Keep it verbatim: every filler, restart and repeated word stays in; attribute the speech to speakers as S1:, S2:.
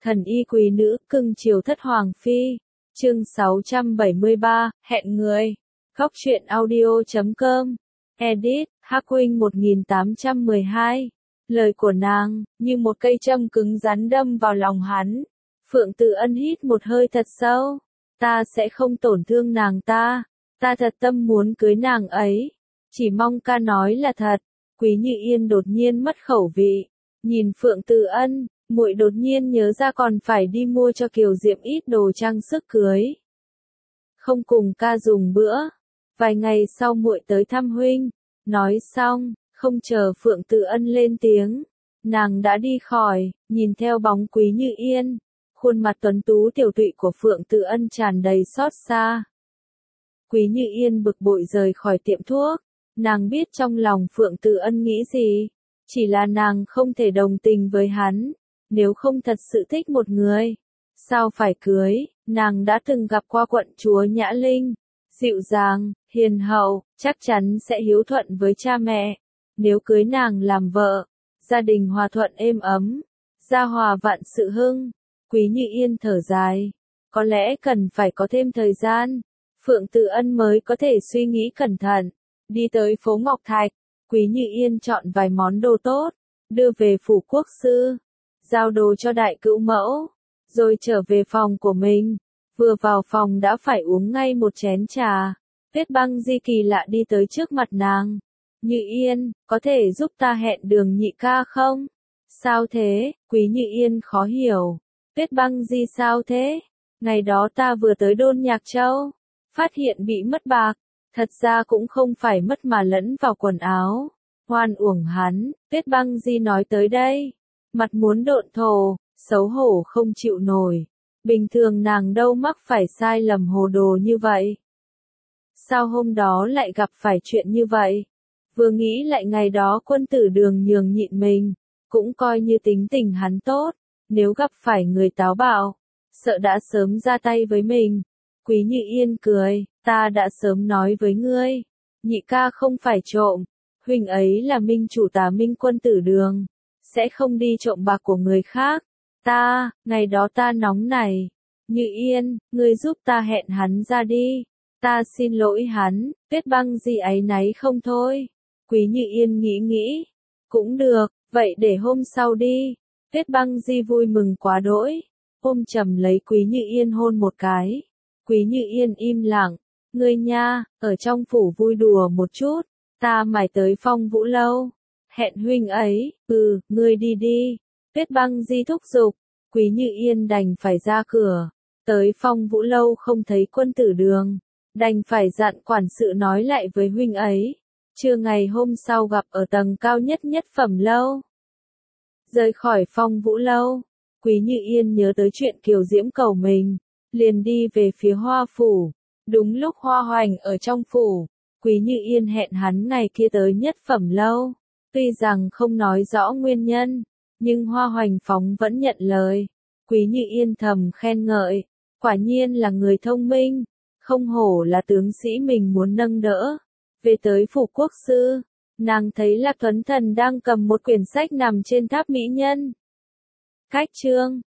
S1: Thần y quý nữ, cưng chiều thất hoàng phi. Chương sáu trăm bảy mươi ba, hẹn người. Góc truyện audio chấm com. Edit, Hắc Huynh một nghìn tám trăm mười hai. Lời của nàng, như một cây châm cứng rắn đâm vào lòng hắn. Phượng Tự Ân hít một hơi thật sâu. Ta sẽ không tổn thương nàng ta. Ta thật tâm muốn cưới nàng ấy. Chỉ mong ca nói là thật. Quý Như Yên đột nhiên mất khẩu vị. Nhìn Phượng Tự Ân, muội đột nhiên nhớ ra còn phải đi mua cho Kiều Diệm ít đồ trang sức cưới. Không cùng ca dùng bữa. Vài ngày sau muội tới thăm huynh. Nói xong, không chờ Phượng Tự Ân lên tiếng. Nàng đã đi khỏi, nhìn theo bóng Quý Như Yên. Khuôn mặt tuấn tú tiểu tụy của Phượng Tự Ân tràn đầy xót xa. Quý Như Yên bực bội rời khỏi tiệm thuốc. Nàng biết trong lòng Phượng Tự Ân nghĩ gì. Chỉ là nàng không thể đồng tình với hắn. Nếu không thật sự thích một người, sao phải cưới? Nàng đã từng gặp qua quận chúa Nhã Linh. Dịu dàng, hiền hậu, chắc chắn sẽ hiếu thuận với cha mẹ. Nếu cưới nàng làm vợ, gia đình hòa thuận êm ấm, gia hòa vạn sự hưng. Quý Như Yên thở dài. Có lẽ cần phải có thêm thời gian. Phượng Tự Ân mới có thể suy nghĩ cẩn thận. Đi tới phố Ngọc Thạch, Quý Như Yên chọn vài món đồ tốt, đưa về phủ quốc sư, giao đồ cho đại cữu mẫu, rồi trở về phòng của mình. Vừa vào phòng đã phải uống ngay một chén trà. Tuyết Băng Di kỳ lạ đi tới trước mặt nàng. Như Yên, có thể giúp ta hẹn đường nhị ca không? Sao thế? Quý Như Yên khó hiểu. Tuyết Băng Di sao thế? Ngày đó ta vừa tới Đôn Nhạc Châu, phát hiện bị mất bạc. Thật ra cũng không phải mất mà lẫn vào quần áo. Hoan uổng hắn. Tuyết Băng Di nói tới đây, mặt muốn độn thổ, xấu hổ không chịu nổi. Bình thường nàng đâu mắc phải sai lầm hồ đồ như vậy. Sao hôm đó lại gặp phải chuyện như vậy? Vừa nghĩ lại ngày đó Quân Tử Đường nhường nhịn mình, cũng coi như tính tình hắn tốt. Nếu gặp phải người táo bạo, sợ đã sớm ra tay với mình. Quý Như Yên cười, ta đã sớm nói với ngươi, nhị ca không phải trộm, huynh ấy là minh chủ Tà Minh Quân Tử Đường, sẽ không đi trộm bạc của người khác. Ta, ngày đó ta nóng này. Như Yên, ngươi giúp ta hẹn hắn ra đi. Ta xin lỗi hắn. Tuyết Băng Di áy náy không thôi. Quý Như Yên nghĩ nghĩ. Cũng được, vậy để hôm sau đi. Tuyết Băng Di vui mừng quá đỗi. Ôm chầm lấy Quý Như Yên hôn một cái. Quý Như Yên im lặng. Ngươi nha, ở trong phủ vui đùa một chút. Ta mải tới Phong Vũ Lâu. Hẹn huynh ấy. Ừ, ngươi đi đi. Tuyết Băng Di thúc giục. Quý Như Yên đành phải ra cửa. Tới Phong Vũ Lâu không thấy Quân Tử Đường. Đành phải dặn quản sự nói lại với huynh ấy. Trưa ngày hôm sau gặp ở tầng cao nhất nhất phẩm lâu. Rời khỏi Phong Vũ Lâu, Quý Như Yên nhớ tới chuyện Kiều Diễm cầu mình. Liền đi về phía Hoa Phủ. Đúng lúc Hoa Hoành ở trong phủ, Quý Như Yên hẹn hắn ngày kia tới nhất phẩm lâu. Tuy rằng không nói rõ nguyên nhân, nhưng Hoa Hoành Phóng vẫn nhận lời. Quý Như Yên thầm khen ngợi. Quả nhiên là người thông minh. Không hổ là tướng sĩ mình muốn nâng đỡ. Về tới phủ quốc sư, nàng thấy Lạc Tuấn Thần đang cầm một quyển sách nằm trên tháp mỹ nhân. Cách chương